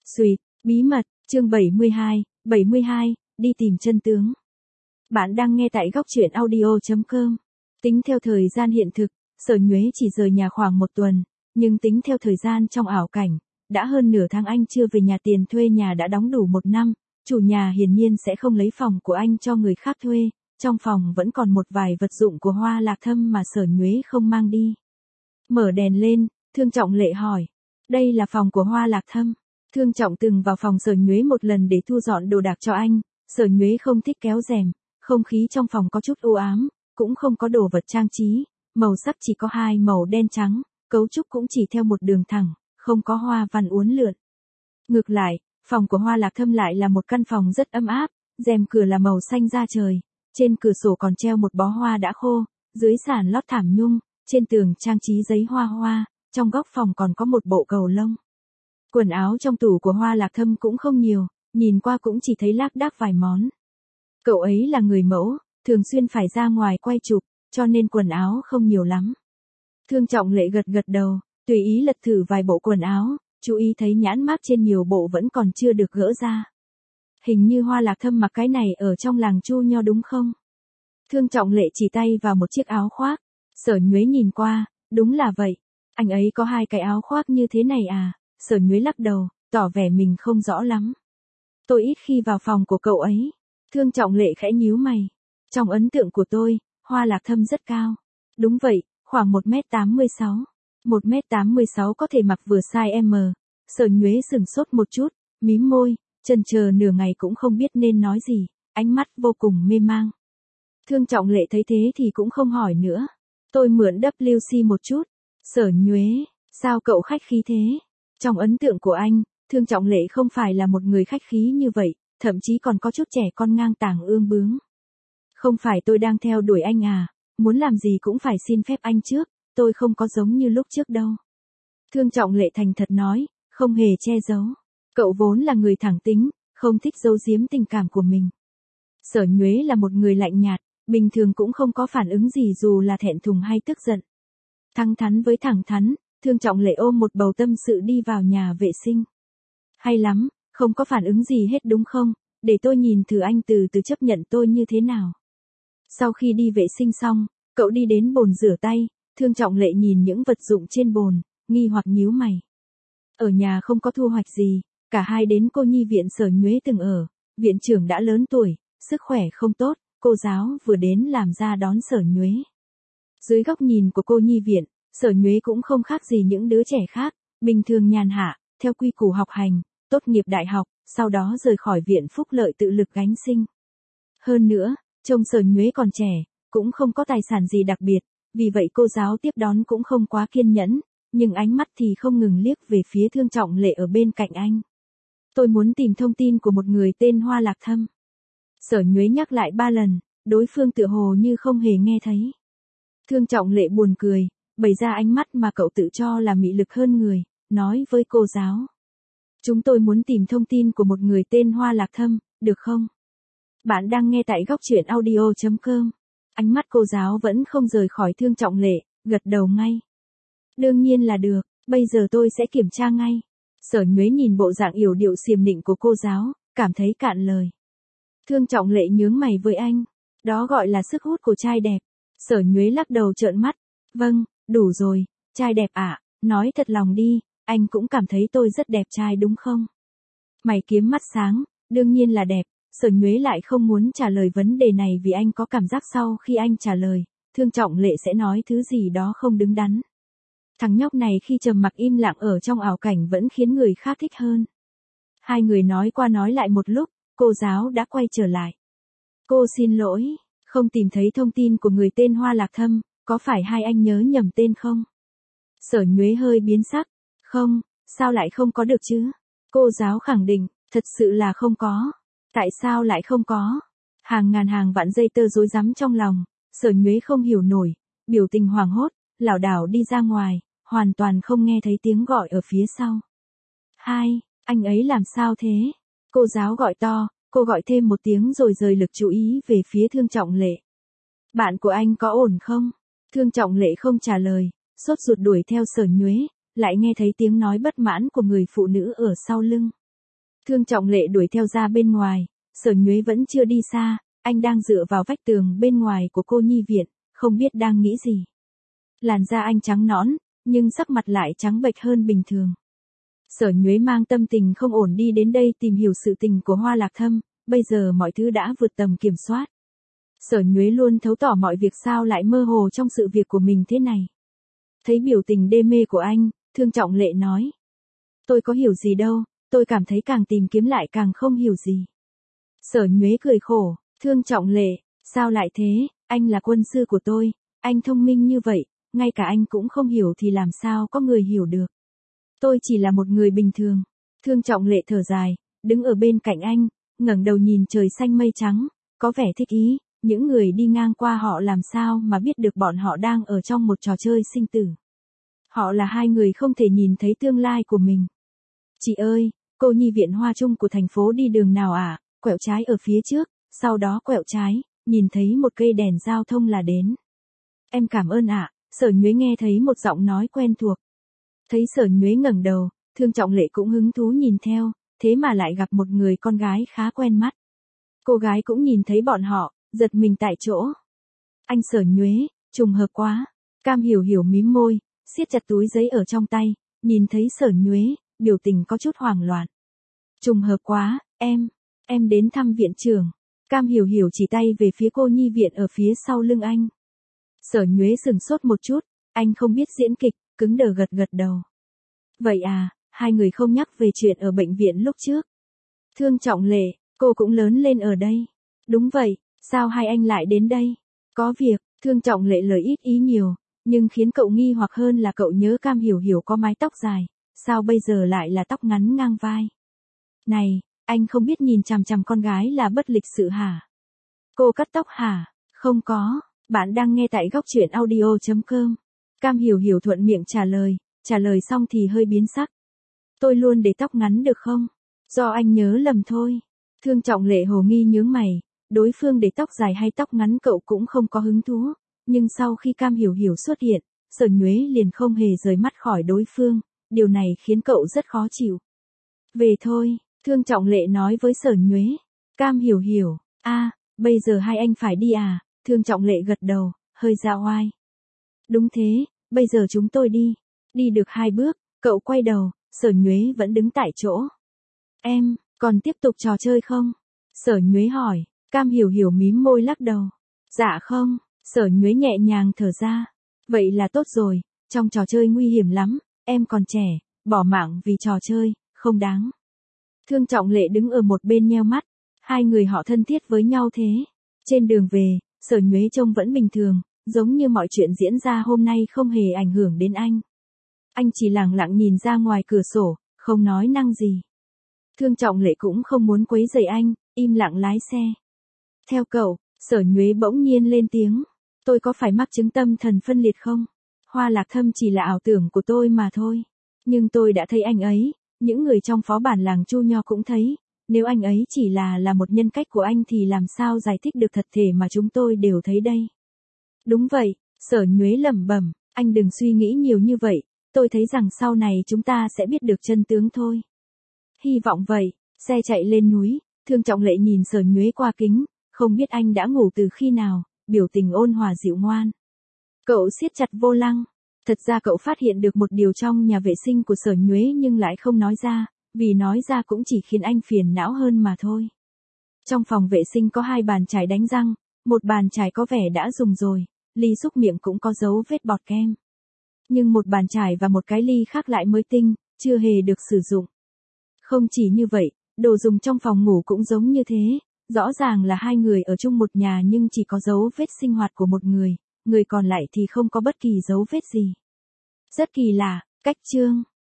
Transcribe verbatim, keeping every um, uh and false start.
Xuyệt, bí mật, chương bảy mươi hai, bảy mươi hai, đi tìm chân tướng. Bạn đang nghe tại góc truyện audio chấm com. Tính theo thời gian hiện thực, Sở Nhuế chỉ rời nhà khoảng một tuần, nhưng tính theo thời gian trong ảo cảnh, đã hơn nửa tháng anh chưa về nhà. Tiền thuê nhà đã đóng đủ một năm, chủ nhà hiển nhiên sẽ không lấy phòng của anh cho người khác thuê, trong phòng vẫn còn một vài vật dụng của Hoa Lạc Thâm mà Sở Nhuế không mang đi. Mở đèn lên, Thương Trọng Lệ hỏi, đây là phòng của Hoa Lạc Thâm. Thương Trọng từng vào phòng Sở Nhuế một lần để thu dọn đồ đạc cho anh, Sở Nhuế không thích kéo rèm, không khí trong phòng có chút u ám, cũng không có đồ vật trang trí, màu sắc chỉ có hai màu đen trắng, cấu trúc cũng chỉ theo một đường thẳng, không có hoa văn uốn lượn. Ngược lại, phòng của Hoa Lạc Thâm lại là một căn phòng rất ấm áp, rèm cửa là màu xanh da trời, trên cửa sổ còn treo một bó hoa đã khô, dưới sàn lót thảm nhung, trên tường trang trí giấy hoa hoa, trong góc phòng còn có một bộ cầu lông. Quần áo trong tủ của Hoa Lạc Thâm cũng không nhiều, nhìn qua cũng chỉ thấy lác đác vài món. Cậu ấy là người mẫu, thường xuyên phải ra ngoài quay chụp, cho nên quần áo không nhiều lắm. Thương Trọng Lệ gật gật đầu, tùy ý lật thử vài bộ quần áo, chú ý thấy nhãn mác trên nhiều bộ vẫn còn chưa được gỡ ra. Hình như Hoa Lạc Thâm mặc cái này ở trong làng Chu Nho đúng không? Thương Trọng Lệ chỉ tay vào một chiếc áo khoác, Sở Nhuế nhìn qua, đúng là vậy. Anh ấy có hai cái áo khoác như thế này à? Sở Nhuế lắc đầu, tỏ vẻ mình không rõ lắm. Tôi ít khi vào phòng của cậu ấy. Thương Trọng Lệ khẽ nhíu mày. Trong ấn tượng của tôi, Hoa Lạc Thâm rất cao. Đúng vậy, khoảng một mét tám mươi sáu. một mét tám mươi sáu có thể mặc vừa size M. Sở Nhuế sửng sốt một chút, mím môi, chần chờ nửa ngày cũng không biết nên nói gì, ánh mắt vô cùng mê mang. Thương Trọng Lệ thấy thế thì cũng không hỏi nữa. Tôi mượn W C một chút. Sở Nhuế, sao cậu khách khí thế? Trong ấn tượng của anh, Thương Trọng Lệ không phải là một người khách khí như vậy, thậm chí còn có chút trẻ con ngang tàng ương bướng. Không phải tôi đang theo đuổi anh à, muốn làm gì cũng phải xin phép anh trước, tôi không có giống như lúc trước đâu. Thương Trọng Lệ thành thật nói, không hề che giấu. Cậu vốn là người thẳng tính, không thích giấu giếm tình cảm của mình. Sở Nhuế là một người lạnh nhạt, bình thường cũng không có phản ứng gì dù là thẹn thùng hay tức giận. Thẳng thắn với thẳng thắn, Thương Trọng Lệ ôm một bầu tâm sự đi vào nhà vệ sinh. Hay lắm, không có phản ứng gì hết đúng không, để tôi nhìn thử anh từ từ chấp nhận tôi như thế nào. Sau khi đi vệ sinh xong, cậu đi đến bồn rửa tay, Thương Trọng Lệ nhìn những vật dụng trên bồn, nghi hoặc nhíu mày. Ở nhà không có thu hoạch gì, cả hai đến cô nhi viện Sở Nhuế từng ở, viện trưởng đã lớn tuổi, sức khỏe không tốt, cô giáo vừa đến làm ra đón Sở Nhuế. Dưới góc nhìn của cô nhi viện, Sở Nhuế cũng không khác gì những đứa trẻ khác, bình thường nhàn hạ, theo quy củ học hành, tốt nghiệp đại học, sau đó rời khỏi viện phúc lợi tự lực gánh sinh. Hơn nữa, trông Sở Nhuế còn trẻ, cũng không có tài sản gì đặc biệt, vì vậy cô giáo tiếp đón cũng không quá kiên nhẫn, nhưng ánh mắt thì không ngừng liếc về phía Thương Trọng Lệ ở bên cạnh anh. Tôi muốn tìm thông tin của một người tên Hoa Lạc Thâm. Sở Nhuế nhắc lại ba lần, đối phương tựa hồ như không hề nghe thấy. Thương Trọng Lệ buồn cười, bày ra ánh mắt mà cậu tự cho là mị lực hơn người, nói với cô giáo. Chúng tôi muốn tìm thông tin của một người tên Hoa Lạc Thâm, được không? Bạn đang nghe tại góc truyện audio chấm com. Ánh mắt cô giáo vẫn không rời khỏi Thương Trọng Lệ, gật đầu ngay. Đương nhiên là được, bây giờ tôi sẽ kiểm tra ngay. Sở Nhuế nhìn bộ dạng yểu điệu xiềm nịnh của cô giáo, cảm thấy cạn lời. Thương Trọng Lệ nhướng mày với anh, đó gọi là sức hút của trai đẹp. Sở Nhuế lắc đầu trợn mắt, vâng, đủ rồi, trai đẹp ạ, nói thật lòng đi, anh cũng cảm thấy tôi rất đẹp trai đúng không? Mày kiếm mắt sáng, đương nhiên là đẹp. Sở Nhuế lại không muốn trả lời vấn đề này vì anh có cảm giác sau khi anh trả lời, Thương Trọng Lệ sẽ nói thứ gì đó không đứng đắn. Thằng nhóc này khi trầm mặc im lặng ở trong ảo cảnh vẫn khiến người khác thích hơn. Hai người nói qua nói lại một lúc, cô giáo đã quay trở lại. Cô xin lỗi, không tìm thấy thông tin của người tên Hoa Lạc Thâm, có phải hai anh nhớ nhầm tên không? Sở Nhuế hơi biến sắc, không, sao lại không có được chứ? Cô giáo khẳng định, thật sự là không có. Tại sao lại không có? Hàng ngàn hàng vạn dây tơ rối rắm trong lòng, Sở Nhuế không hiểu nổi, biểu tình hoảng hốt, lảo đảo đi ra ngoài, hoàn toàn không nghe thấy tiếng gọi ở phía sau. Hai, anh ấy làm sao thế? Cô giáo gọi to, cô gọi thêm một tiếng rồi rời lực chú ý về phía Thương Trọng Lệ. Bạn của anh có ổn không? Thương Trọng Lệ không trả lời, sốt ruột đuổi theo Sở Nhuế, lại nghe thấy tiếng nói bất mãn của người phụ nữ ở sau lưng. Thương Trọng Lệ đuổi theo ra bên ngoài, Sở Nhuế vẫn chưa đi xa, anh đang dựa vào vách tường bên ngoài của cô nhi viện, không biết đang nghĩ gì. Làn da anh trắng nõn, nhưng sắc mặt lại trắng bệch hơn bình thường. Sở Nhuế mang tâm tình không ổn đi đến đây tìm hiểu sự tình của Hoa Lạc Thâm, bây giờ mọi thứ đã vượt tầm kiểm soát. Sở Nhuế luôn thấu tỏ mọi việc sao lại mơ hồ trong sự việc của mình thế này. Thấy biểu tình đê mê của anh, Thương Trọng Lệ nói. Tôi có hiểu gì đâu, tôi cảm thấy càng tìm kiếm lại càng không hiểu gì. Sở Nhuế cười khổ, Thương Trọng Lệ, sao lại thế, anh là quân sư của tôi, anh thông minh như vậy, ngay cả anh cũng không hiểu thì làm sao có người hiểu được. Tôi chỉ là một người bình thường. Thương Trọng Lệ thở dài, đứng ở bên cạnh anh, ngẩng đầu nhìn trời xanh mây trắng, có vẻ thích ý, những người đi ngang qua họ làm sao mà biết được bọn họ đang ở trong một trò chơi sinh tử. Họ là hai người không thể nhìn thấy tương lai của mình. Chị ơi, cô nhi viện Hoa Trung của thành phố đi đường nào à, quẹo trái ở phía trước, sau đó quẹo trái, nhìn thấy một cây đèn giao thông là đến. Em cảm ơn ạ, Sở Nhuế nghe thấy một giọng nói quen thuộc. Thấy Sở Nhuế ngẩng đầu, Thương Trọng Lệ cũng hứng thú nhìn theo, thế mà lại gặp một người con gái khá quen mắt. Cô gái cũng nhìn thấy bọn họ, giật mình tại chỗ. Anh Sở Nhuế, trùng hợp quá. Cam Hiểu Hiểu mím môi, siết chặt túi giấy ở trong tay, nhìn thấy Sở Nhuế, biểu tình có chút hoảng loạn. Trùng hợp quá, em, em đến thăm viện trưởng. Cam Hiểu Hiểu chỉ tay về phía cô nhi viện ở phía sau lưng anh. Sở Nhuế sừng sốt một chút, anh không biết diễn kịch, cứng đờ gật gật đầu. Vậy à, hai người không nhắc về chuyện ở bệnh viện lúc trước. Thương Trọng Lệ, cô cũng lớn lên ở đây. Đúng vậy, sao hai anh lại đến đây? Có việc, Thương Trọng Lệ lời ít ý nhiều, nhưng khiến cậu nghi hoặc hơn là cậu nhớ Cam Hiểu Hiểu có mái tóc dài, sao bây giờ lại là tóc ngắn ngang vai? Này, anh không biết nhìn chằm chằm con gái là bất lịch sự hả? Cô cắt tóc hả? Không có, bạn đang nghe tại góc truyện audio chấm com. Cam Hiểu Hiểu thuận miệng trả lời, trả lời xong thì hơi biến sắc. Tôi luôn để tóc ngắn được không? Do anh nhớ lầm thôi. Thương Trọng Lệ hồ nghi nhướng mày, đối phương để tóc dài hay tóc ngắn cậu cũng không có hứng thú, nhưng sau khi Cam Hiểu Hiểu xuất hiện, Sở Nhuế liền không hề rời mắt khỏi đối phương, điều này khiến cậu rất khó chịu. Về thôi, Thương Trọng Lệ nói với Sở Nhuế. Cam Hiểu Hiểu, a, à, bây giờ hai anh phải đi à? Thương Trọng Lệ gật đầu, hơi ra oai. Đúng thế, bây giờ chúng tôi đi. Đi được hai bước, cậu quay đầu, Sở Nhuế vẫn đứng tại chỗ. Em, còn tiếp tục trò chơi không? Sở Nhuế hỏi, Cam Hiểu Hiểu mím môi lắc đầu. Dạ không, Sở Nhuế nhẹ nhàng thở ra. Vậy là tốt rồi, trong trò chơi nguy hiểm lắm, em còn trẻ, bỏ mạng vì trò chơi, không đáng. Thương Trọng Lệ đứng ở một bên nheo mắt, hai người họ thân thiết với nhau thế. Trên đường về, Sở Nhuế trông vẫn bình thường, giống như mọi chuyện diễn ra hôm nay không hề ảnh hưởng đến anh. Anh chỉ lặng lặng nhìn ra ngoài cửa sổ, không nói năng gì. Thương Trọng Lệ cũng không muốn quấy rầy anh, im lặng lái xe. Theo cậu, Sở Nhuế bỗng nhiên lên tiếng. Tôi có phải mắc chứng tâm thần phân liệt không? Hoa Lạc Thâm chỉ là ảo tưởng của tôi mà thôi. Nhưng tôi đã thấy anh ấy, những người trong phó bản làng Chu Nho cũng thấy. Nếu anh ấy chỉ là là một nhân cách của anh thì làm sao giải thích được thật thể mà chúng tôi đều thấy đây? Đúng vậy, Sở Nhuế lẩm bẩm, anh đừng suy nghĩ nhiều như vậy, tôi thấy rằng sau này chúng ta sẽ biết được chân tướng thôi. Hy vọng vậy, xe chạy lên núi, Thương Trọng Lệ nhìn Sở Nhuế qua kính, không biết anh đã ngủ từ khi nào, biểu tình ôn hòa dịu ngoan. Cậu siết chặt vô lăng, thật ra cậu phát hiện được một điều trong nhà vệ sinh của Sở Nhuế nhưng lại không nói ra, vì nói ra cũng chỉ khiến anh phiền não hơn mà thôi. Trong phòng vệ sinh có hai bàn chải đánh răng, một bàn chải có vẻ đã dùng rồi, ly xúc miệng cũng có dấu vết bọt kem. Nhưng một bàn chải và một cái ly khác lại mới tinh, chưa hề được sử dụng. Không chỉ như vậy, đồ dùng trong phòng ngủ cũng giống như thế, rõ ràng là hai người ở chung một nhà nhưng chỉ có dấu vết sinh hoạt của một người, người còn lại thì không có bất kỳ dấu vết gì. Rất kỳ lạ, cách chương.